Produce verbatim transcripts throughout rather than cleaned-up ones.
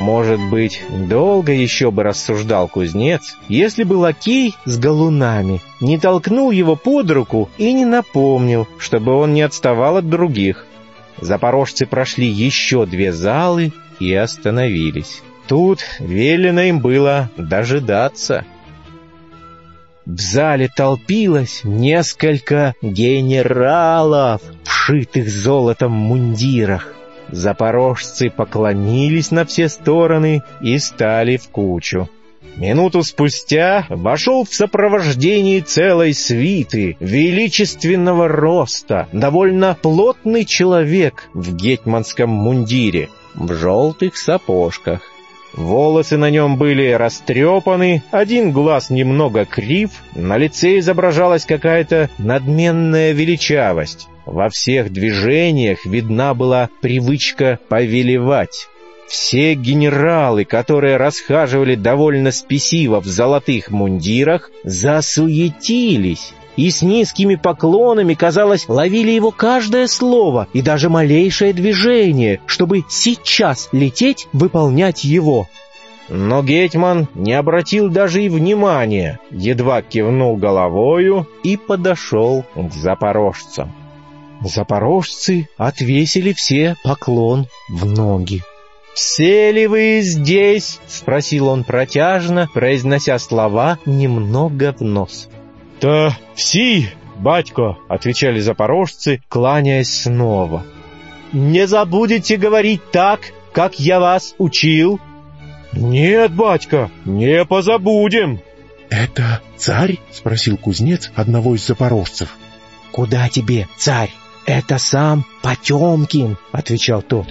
Может быть, долго еще бы рассуждал кузнец, если бы лакей с галунами не толкнул его под руку и не напомнил, чтобы он не отставал от других. Запорожцы прошли еще две залы и остановились. Тут велено им было дожидаться. В зале толпилось несколько генералов, вшитых золотом мундирах. Запорожцы поклонились на все стороны и стали в кучу. Минуту спустя вошел в сопровождении целой свиты величественного роста довольно плотный человек в гетманском мундире, в желтых сапожках. Волосы на нем были растрепаны, один глаз немного крив, на лице изображалась какая-то надменная величавость. Во всех движениях видна была привычка повелевать. Все генералы, которые расхаживали довольно спесиво в золотых мундирах, засуетились и с низкими поклонами, казалось, ловили его каждое слово и даже малейшее движение, чтобы сейчас лететь выполнять его. Но гетман не обратил даже и внимания, едва кивнул головою и подошел к запорожцам. Запорожцы отвесили все поклон в ноги. «Все ли вы здесь?» — спросил он протяжно, произнося слова немного в нос. «Да все, батько», — отвечали запорожцы, кланяясь снова. «Не забудете говорить так, как я вас учил?» «Нет, батька, не позабудем». «Это царь?» — спросил кузнец одного из запорожцев. «Куда тебе, царь? Это сам Потемкин», — отвечал тот.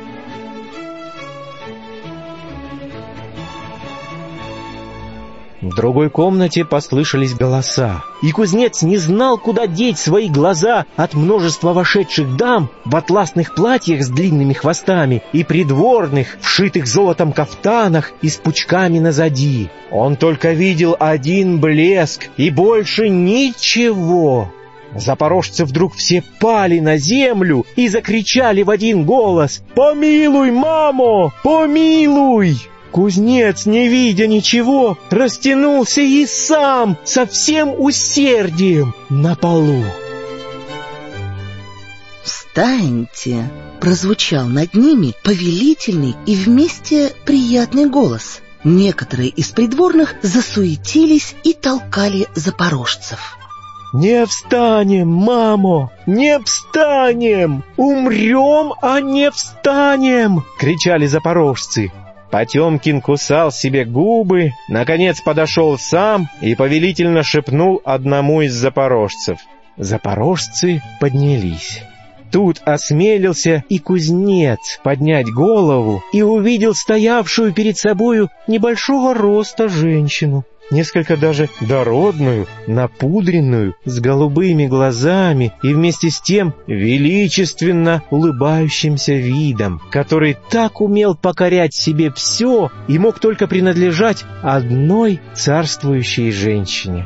В другой комнате послышались голоса, и кузнец не знал, куда деть свои глаза от множества вошедших дам в атласных платьях с длинными хвостами и придворных, вшитых золотом кафтанах и с пучками назади. Он только видел один блеск и больше ничего. Запорожцы вдруг все пали на землю и закричали в один голос: «Помилуй, мамо, помилуй!» Кузнец, не видя ничего, растянулся и сам со всем усердием на полу. «Встаньте!» — прозвучал над ними повелительный и вместе приятный голос. Некоторые из придворных засуетились и толкали запорожцев. «Не встанем, мамо, не встанем! Умрем, а не встанем!» — кричали запорожцы. Потемкин кусал себе губы, наконец подошел сам и повелительно шепнул одному из запорожцев. Запорожцы поднялись. Тут осмелился и кузнец поднять голову и увидел стоявшую перед собою небольшого роста женщину, несколько даже дородную, напудренную, с голубыми глазами и вместе с тем величественно улыбающимся видом, который так умел покорять себе все и мог только принадлежать одной царствующей женщине.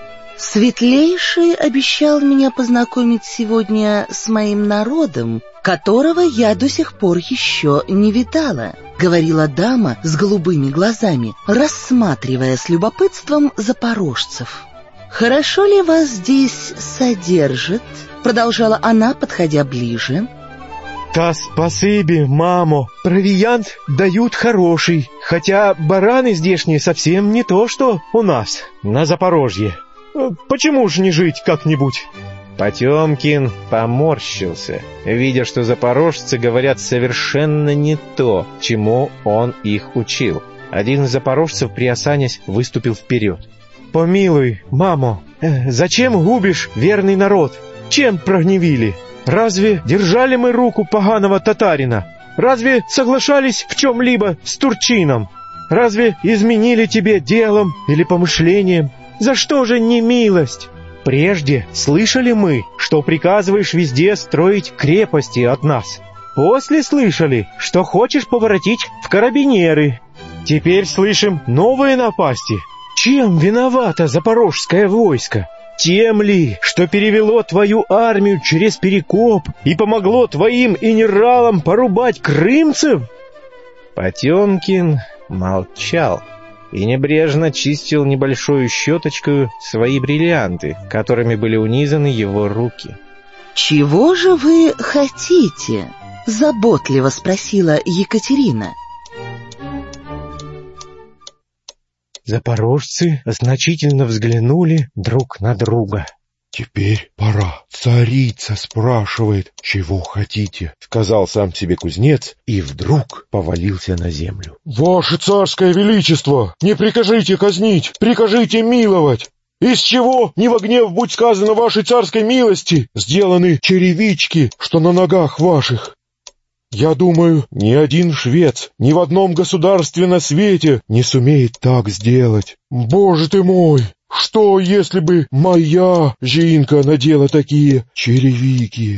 «Светлейший обещал меня познакомить сегодня с моим народом, которого я до сих пор еще не видала», — говорила дама с голубыми глазами, рассматривая с любопытством запорожцев. «Хорошо ли вас здесь содержат?» — продолжала она, подходя ближе. «Да спасибо, мамо, провиант дают хороший, хотя бараны здешние совсем не то, что у нас на Запорожье. Почему ж не жить как-нибудь?» Потемкин поморщился, видя, что запорожцы говорят совершенно не то, чему он их учил. Один из запорожцев, приосанясь, выступил вперед. «Помилуй, мамо, э, зачем губишь верный народ? Чем прогневили? Разве держали мы руку поганого татарина? Разве соглашались в чем-либо с турчином? Разве изменили тебе делом или помышлением? За что же не милость? Прежде слышали мы, что приказываешь везде строить крепости от нас. После слышали, что хочешь поворотить в карабинеры. Теперь слышим новые напасти. Чем виновато запорожское войско? Тем ли, что перевело твою армию через Перекоп и помогло твоим генералам порубать крымцев? Потемкин молчал и небрежно чистил небольшой щеточкой свои бриллианты, которыми были унизаны его руки. «Чего же вы хотите?» — заботливо спросила Екатерина. Запорожцы значительно взглянули друг на друга. «Теперь пора. Царица спрашивает, чего хотите», — сказал сам себе кузнец и вдруг повалился на землю. «Ваше царское величество, не прикажите казнить, прикажите миловать. Из чего, не во гнев будь сказано вашей царской милости, сделаны черевички, что на ногах ваших? Я думаю, ни один швец ни в одном государстве на свете не сумеет так сделать. Боже ты мой! Что, если бы моя жинка надела такие черевики?»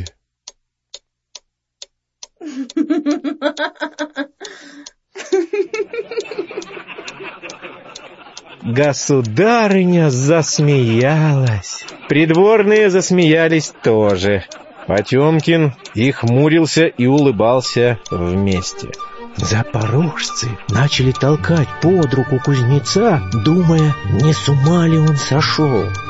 Государыня засмеялась. Придворные засмеялись тоже. Потемкин и хмурился, и улыбался вместе. Запорожцы начали толкать под руку кузнеца, думая, не с ума ли он сошел.